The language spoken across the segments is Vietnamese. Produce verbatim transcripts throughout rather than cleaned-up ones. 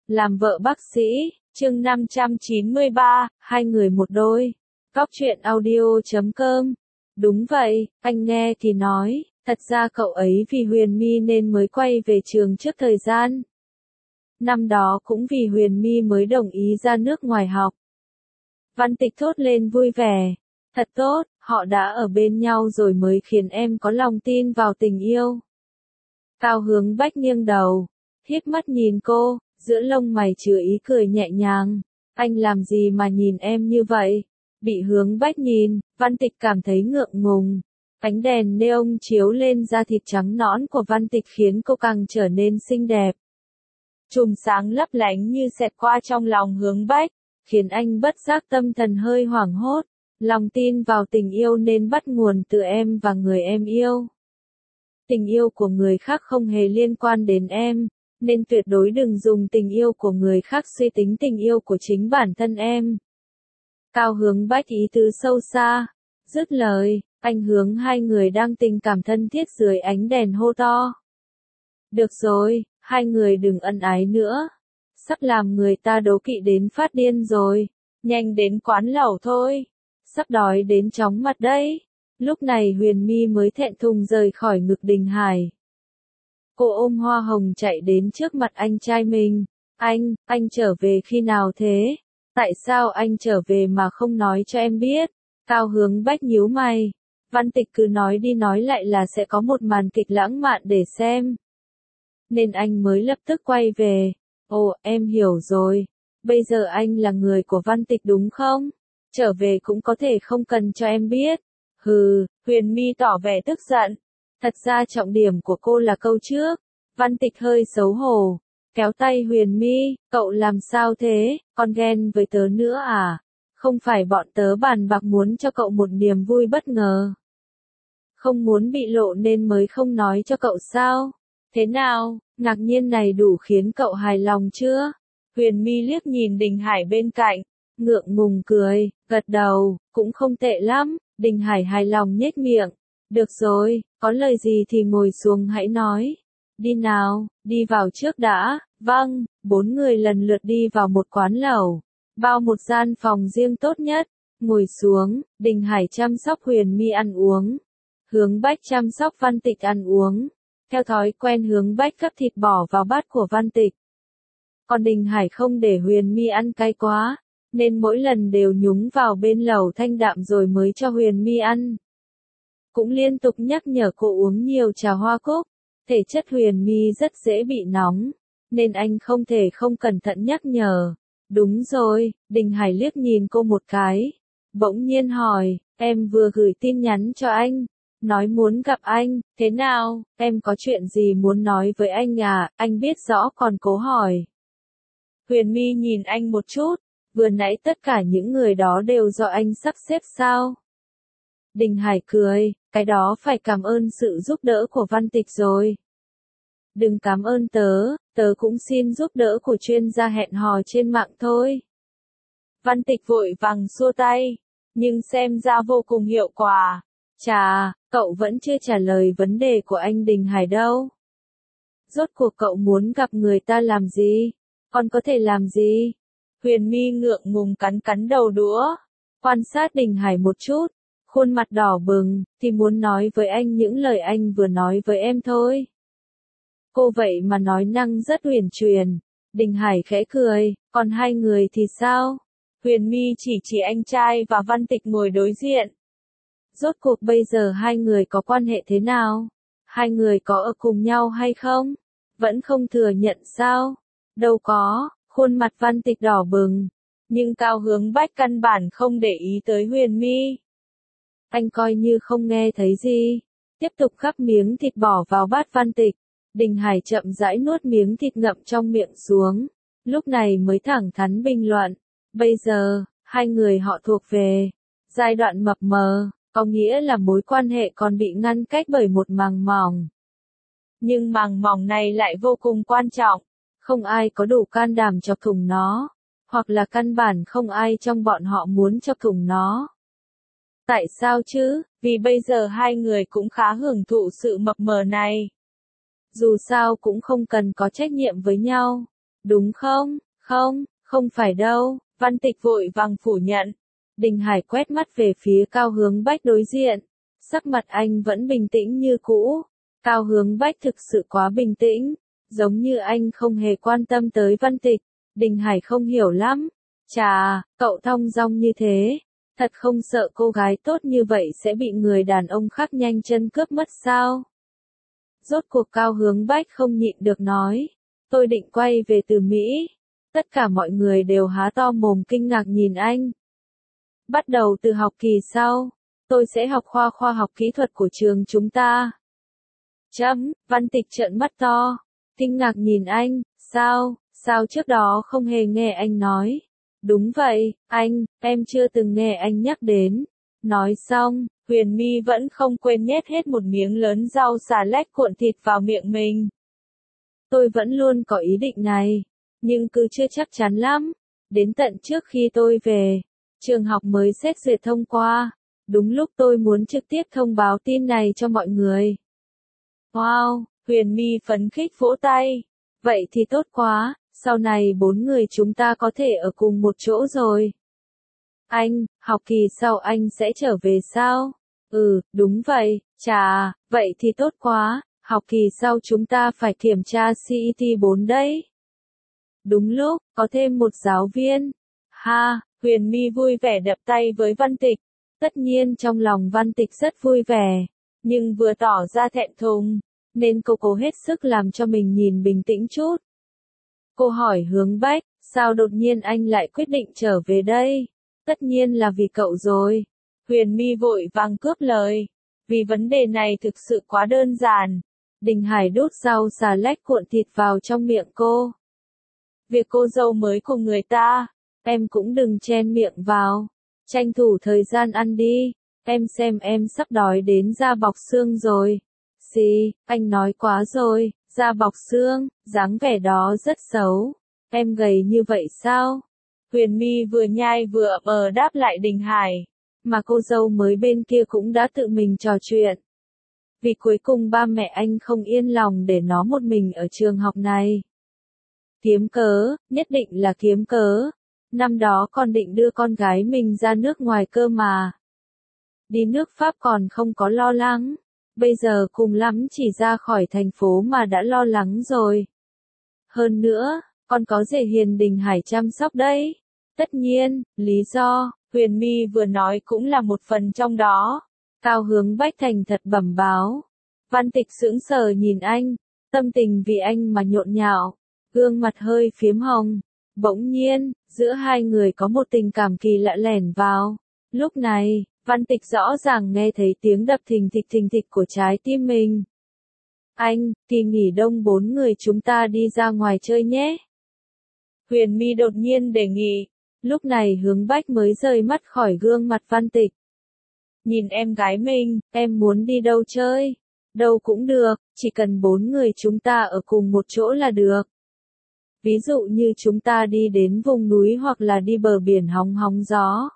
Làm vợ bác sĩ, chương năm trăm chín mươi ba, hai người một đôi. Góc truyện audio chấm com. Đúng vậy, anh nghe thì nói, thật ra cậu ấy vì Huyền My nên mới quay về trường trước thời gian. Năm đó cũng vì Huyền My mới đồng ý ra nước ngoài học. Văn Tịch thốt lên vui vẻ. Thật tốt, họ đã ở bên nhau rồi mới khiến em có lòng tin vào tình yêu. Cao Hướng Bách nghiêng đầu, híp mắt nhìn cô, giữa lông mày chứa ý cười nhẹ nhàng. Anh làm gì mà nhìn em như vậy? Bị Hướng Bách nhìn, Văn Tịch cảm thấy ngượng ngùng. Ánh đèn neon chiếu lên da thịt trắng nõn của Văn Tịch khiến cô càng trở nên xinh đẹp. Chùm sáng lấp lánh như xẹt qua trong lòng Hướng Bách, khiến anh bất giác tâm thần hơi hoảng hốt. Lòng tin vào tình yêu nên bắt nguồn từ em và người em yêu. Tình yêu của người khác không hề liên quan đến em, nên tuyệt đối đừng dùng tình yêu của người khác suy tính tình yêu của chính bản thân em. Cao Hướng Bách ý tứ sâu xa, dứt lời, anh hướng hai người đang tình cảm thân thiết dưới ánh đèn hô to. Được rồi, hai người đừng ân ái nữa. Sắp làm người ta đố kỵ đến phát điên rồi, nhanh đến quán lẩu thôi. Sắp đói đến chóng mặt đấy. Lúc này Huyền My mới thẹn thùng rời khỏi ngực Đình Hải. Cô ôm hoa hồng chạy đến trước mặt anh trai mình. Anh, anh trở về khi nào thế? Tại sao anh trở về mà không nói cho em biết? Cao Hướng Bách nhíu mày. Văn Tịch cứ nói đi nói lại là sẽ có một màn kịch lãng mạn để xem. Nên anh mới lập tức quay về. Ồ, em hiểu rồi. Bây giờ anh là người của Văn Tịch đúng không? Trở về cũng có thể không cần cho em biết. Hừ, Huyền My tỏ vẻ tức giận. Thật ra trọng điểm của cô là câu trước. Văn Tịch hơi xấu hổ. Kéo tay Huyền My, cậu làm sao thế, con ghen với tớ nữa à? Không phải bọn tớ bàn bạc muốn cho cậu một niềm vui bất ngờ. Không muốn bị lộ nên mới không nói cho cậu sao? Thế nào, ngạc nhiên này đủ khiến cậu hài lòng chưa? Huyền My liếc nhìn Đình Hải bên cạnh. Ngượng ngùng cười, gật đầu, cũng không tệ lắm. Đình Hải hài lòng nhếch miệng. Được rồi, có lời gì thì ngồi xuống hãy nói. Đi nào, đi vào trước đã. Vâng, bốn người lần lượt đi vào một quán lẩu. Bao một gian phòng riêng tốt nhất. Ngồi xuống, Đình Hải chăm sóc Huyền My ăn uống. Hướng Bách chăm sóc Văn Tịch ăn uống. Theo thói quen Hướng Bách gắp thịt bò vào bát của Văn Tịch. Còn Đình Hải không để Huyền My ăn cay quá, nên mỗi lần đều nhúng vào bên lẩu thanh đạm rồi mới cho Huyền My ăn. Cũng liên tục nhắc nhở cô uống nhiều trà hoa cúc. Thể chất Huyền My rất dễ bị nóng, nên anh không thể không cẩn thận nhắc nhở. Đúng rồi, Đình Hải liếc nhìn cô một cái. Bỗng nhiên hỏi, em vừa gửi tin nhắn cho anh. Nói muốn gặp anh, thế nào, em có chuyện gì muốn nói với anh à, anh biết rõ còn cố hỏi. Huyền My nhìn anh một chút, vừa nãy tất cả những người đó đều do anh sắp xếp sao? Đình Hải cười, cái đó phải cảm ơn sự giúp đỡ của Văn Tịch rồi. Đừng cảm ơn tớ, tớ cũng xin giúp đỡ của chuyên gia hẹn hò trên mạng thôi. Văn Tịch vội vàng xua tay, nhưng xem ra vô cùng hiệu quả. Chà, cậu vẫn chưa trả lời vấn đề của anh Đình Hải đâu. Rốt cuộc cậu muốn gặp người ta làm gì? Còn có thể làm gì? Huyền My ngượng ngùng cắn cắn đầu đũa. Quan sát Đình Hải một chút. Khuôn mặt đỏ bừng, thì muốn nói với anh những lời anh vừa nói với em thôi. Cô vậy mà nói năng rất uyển chuyển. Đình Hải khẽ cười, còn hai người thì sao? Huyền My chỉ chỉ anh trai và Văn Tịch ngồi đối diện. Rốt cuộc bây giờ hai người có quan hệ thế nào? Hai người có ở cùng nhau hay không? Vẫn không thừa nhận sao? Đâu có, khuôn mặt Văn Tịch đỏ bừng. Nhưng Cao Hướng Bách căn bản không để ý tới Huyền My. Anh coi như không nghe thấy gì. Tiếp tục gắp miếng thịt bò vào bát Văn Tịch. Đình Hải chậm rãi nuốt miếng thịt ngậm trong miệng xuống. Lúc này mới thẳng thắn bình luận. Bây giờ, hai người họ thuộc về giai đoạn mập mờ, có nghĩa là mối quan hệ còn bị ngăn cách bởi một màng mỏng. Nhưng màng mỏng này lại vô cùng quan trọng. Không ai có đủ can đảm chọc thủng nó. Hoặc là căn bản không ai trong bọn họ muốn chọc thủng nó. Tại sao chứ? Vì bây giờ hai người cũng khá hưởng thụ sự mập mờ này. Dù sao cũng không cần có trách nhiệm với nhau. đúng không? Không, không phải đâu, Văn Tịch vội vàng phủ nhận. Đình Hải quét mắt về phía Cao Hướng Bách đối diện. Sắc mặt anh vẫn bình tĩnh như cũ. Cao Hướng Bách thực sự quá bình tĩnh, giống như anh không hề quan tâm tới Văn Tịch. Đình Hải không hiểu lắm. Chà, cậu thong dong như thế, thật không sợ cô gái tốt như vậy sẽ bị người đàn ông khác nhanh chân cướp mất sao? Rốt cuộc Cao Hướng Bách không nhịn được nói. Tôi định quay về từ Mỹ. Tất cả mọi người đều há to mồm kinh ngạc nhìn anh. Bắt đầu từ học kỳ sau, tôi sẽ học khoa khoa học kỹ thuật của trường chúng ta. Chấm, Văn Tịch trợn mắt to, kinh ngạc nhìn anh, sao, sao trước đó không hề nghe anh nói. Đúng vậy, anh, em chưa từng nghe anh nhắc đến. Nói xong, Huyền My vẫn không quên nhét hết một miếng lớn rau xà lách cuộn thịt vào miệng mình. Tôi vẫn luôn có ý định này, nhưng cứ chưa chắc chắn lắm. Đến tận trước khi tôi về, trường học mới xét duyệt thông qua. Đúng lúc tôi muốn trực tiếp thông báo tin này cho mọi người. Wow, Huyền My phấn khích vỗ tay. Vậy thì tốt quá, sau này bốn người chúng ta có thể ở cùng một chỗ rồi. Anh, học kỳ sau anh sẽ trở về sao? Ừ, đúng vậy, chà, vậy thì tốt quá, học kỳ sau chúng ta phải kiểm tra xê e tê bốn đấy. Đúng lúc, có thêm một giáo viên. Ha, Huyền My vui vẻ đập tay với Văn Tịch. Tất nhiên trong lòng Văn Tịch rất vui vẻ, nhưng vừa tỏ ra thẹn thùng, nên cô cố hết sức làm cho mình nhìn bình tĩnh chút. Cô hỏi Hướng Bách, sao đột nhiên anh lại quyết định trở về đây? Tất nhiên là vì cậu rồi. Huyền My vội vàng cướp lời. Vì vấn đề này thực sự quá đơn giản. Đình Hải đút rau xà lách cuộn thịt vào trong miệng cô. Việc cô dâu mới của người ta, em cũng đừng chen miệng vào. Tranh thủ thời gian ăn đi. Em xem em sắp đói đến da bọc xương rồi. Xì, anh nói quá rồi, da bọc xương, dáng vẻ đó rất xấu. Em gầy như vậy sao? Huyền My vừa nhai vừa mờ đáp lại Đình Hải. Mà cô dâu mới bên kia cũng đã tự mình trò chuyện. Vì cuối cùng ba mẹ anh không yên lòng để nó một mình ở trường học này. Kiếm cớ, nhất định là kiếm cớ. Năm đó con định đưa con gái mình ra nước ngoài cơ mà. Đi nước Pháp còn không có lo lắng. Bây giờ cùng lắm chỉ ra khỏi thành phố mà đã lo lắng rồi. Hơn nữa, con có rể hiền Đình Hải chăm sóc đấy. Tất nhiên, lý do, Huyền My vừa nói cũng là một phần trong đó. Cao Hướng Bách thành thật bẩm báo. Văn Tịch sững sờ nhìn anh, tâm tình vì anh mà nhộn nhạo, gương mặt hơi phiếm hồng. Bỗng nhiên, giữa hai người có một tình cảm kỳ lạ lẻn vào. Lúc này, Văn Tịch rõ ràng nghe thấy tiếng đập thình thịch thình thịch của trái tim mình. Anh, kỳ nghỉ đông bốn người chúng ta đi ra ngoài chơi nhé. Huyền My đột nhiên đề nghị. Lúc này Hướng Bách mới rời mắt khỏi gương mặt Văn Tịch. Nhìn em gái mình, em muốn đi đâu chơi? Đâu cũng được, chỉ cần bốn người chúng ta ở cùng một chỗ là được. Ví dụ như chúng ta đi đến vùng núi hoặc là đi bờ biển hóng hóng gió.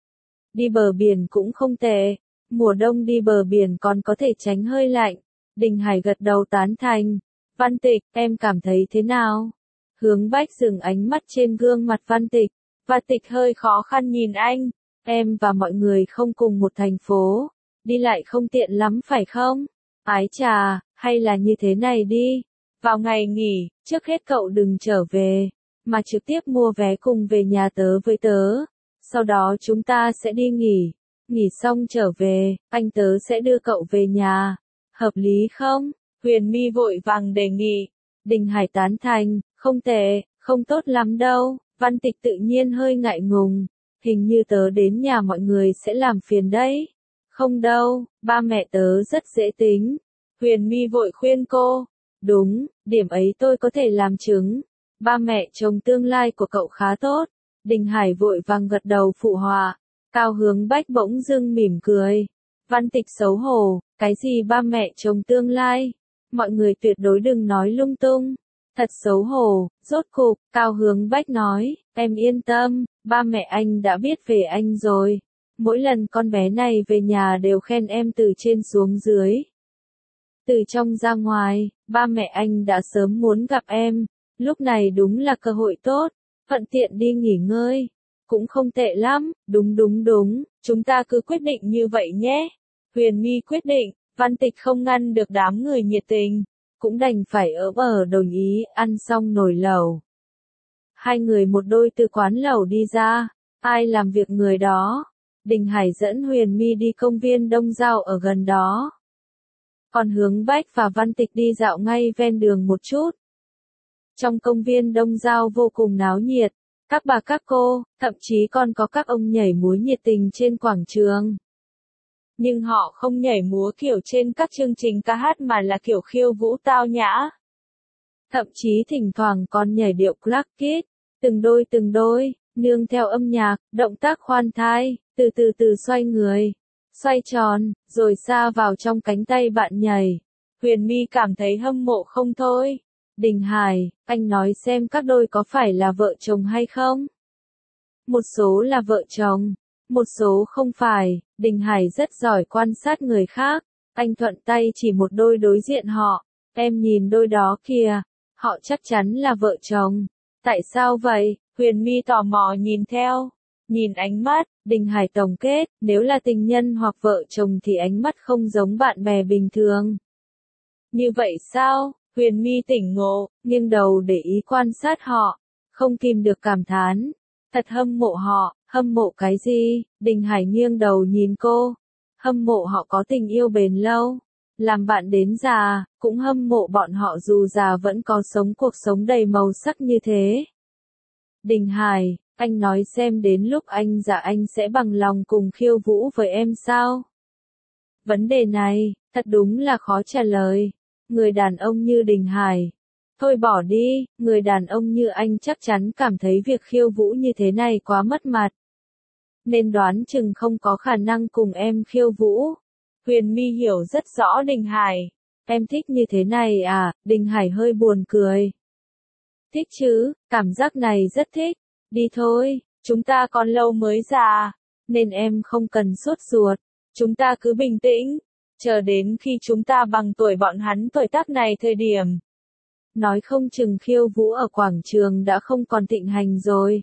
Đi bờ biển cũng không tệ, mùa đông đi bờ biển còn có thể tránh hơi lạnh. Đình Hải gật đầu tán thành. Văn Tịch, em cảm thấy thế nào? Hướng Bách dừng ánh mắt trên gương mặt Văn Tịch. Văn Tịch hơi khó khăn nhìn anh. Em và mọi người không cùng một thành phố, đi lại không tiện lắm phải không? Ái chà, hay là như thế này đi. Vào ngày nghỉ, trước hết cậu đừng trở về, mà trực tiếp mua vé cùng về nhà tớ với tớ. Sau đó chúng ta sẽ đi nghỉ. Nghỉ xong trở về, anh tớ sẽ đưa cậu về nhà. Hợp lý không? Huyền My vội vàng đề nghị. Đình Hải tán thành, không tệ, không tốt lắm đâu. Văn Tịch tự nhiên hơi ngại ngùng. Hình như tớ đến nhà mọi người sẽ làm phiền đấy. Không đâu, ba mẹ tớ rất dễ tính. Huyền My vội khuyên cô. Đúng, điểm ấy tôi có thể làm chứng. Ba mẹ chồng tương lai của cậu khá tốt. Đình Hải vội vàng gật đầu phụ họa. Cao Hướng Bách bỗng dưng mỉm cười. Văn Tịch xấu hổ, cái gì ba mẹ chồng tương lai? Mọi người tuyệt đối đừng nói lung tung. Thật xấu hổ, rốt cục, Cao Hướng Bách nói, em yên tâm, ba mẹ anh đã biết về anh rồi. Mỗi lần con bé này về nhà đều khen em từ trên xuống dưới. Từ trong ra ngoài, ba mẹ anh đã sớm muốn gặp em. Lúc này đúng là cơ hội tốt, thuận tiện đi nghỉ ngơi. Cũng không tệ lắm, đúng đúng đúng, chúng ta cứ quyết định như vậy nhé. Huyền My quyết định, Văn Tịch không ngăn được đám người nhiệt tình, cũng đành phải ỡm ở đồng ý, ăn xong nồi lẩu. Hai người một đôi từ quán lẩu đi ra, ai làm việc người đó. Đình Hải dẫn Huyền My đi công viên Đông Giao ở gần đó. Còn Hướng Bách và Văn Tịch đi dạo ngay ven đường một chút. Trong công viên Đông Giao vô cùng náo nhiệt, các bà các cô, thậm chí còn có các ông nhảy múa nhiệt tình trên quảng trường. Nhưng họ không nhảy múa kiểu trên các chương trình ca hát mà là kiểu khiêu vũ tao nhã. Thậm chí thỉnh thoảng còn nhảy điệu Clark Kid, từng đôi từng đôi, nương theo âm nhạc, động tác khoan thai, từ từ từ xoay người, xoay tròn, rồi sa vào trong cánh tay bạn nhảy. Huyền My cảm thấy hâm mộ không thôi. Đình Hải, anh nói xem các đôi có phải là vợ chồng hay không? Một số là vợ chồng, một số không phải. Đình Hải rất giỏi quan sát người khác. Anh thuận tay chỉ một đôi đối diện họ. Em nhìn đôi đó kìa, họ chắc chắn là vợ chồng. Tại sao vậy? Huyền My tò mò nhìn theo. Nhìn ánh mắt, Đình Hải tổng kết, nếu là tình nhân hoặc vợ chồng thì ánh mắt không giống bạn bè bình thường. Như vậy sao? Huyền My tỉnh ngộ, nghiêng đầu để ý quan sát họ, không kìm được cảm thán. Thật hâm mộ họ, hâm mộ cái gì? Đình Hải nghiêng đầu nhìn cô. Hâm mộ họ có tình yêu bền lâu, làm bạn đến già, cũng hâm mộ bọn họ dù già vẫn có sống cuộc sống đầy màu sắc như thế. Đình Hải, anh nói xem đến lúc anh già anh sẽ bằng lòng cùng khiêu vũ với em sao? Vấn đề này, thật đúng là khó trả lời. Người đàn ông như Đình Hải. Thôi bỏ đi, người đàn ông như anh chắc chắn cảm thấy việc khiêu vũ như thế này quá mất mặt. Nên đoán chừng không có khả năng cùng em khiêu vũ. Huyền My hiểu rất rõ Đình Hải. Em thích như thế này à? Đình Hải hơi buồn cười. Thích chứ, cảm giác này rất thích. Đi thôi, chúng ta còn lâu mới già, nên em không cần sốt ruột. Chúng ta cứ bình tĩnh, chờ đến khi chúng ta bằng tuổi bọn hắn tuổi tác này thời điểm. Nói không chừng khiêu vũ ở quảng trường đã không còn thịnh hành rồi.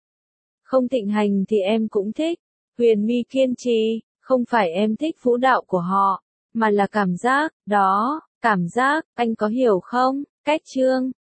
Không thịnh hành thì em cũng thích. Huyền My kiên trì, không phải em thích vũ đạo của họ, mà là cảm giác, đó, cảm giác, anh có hiểu không? Cách chương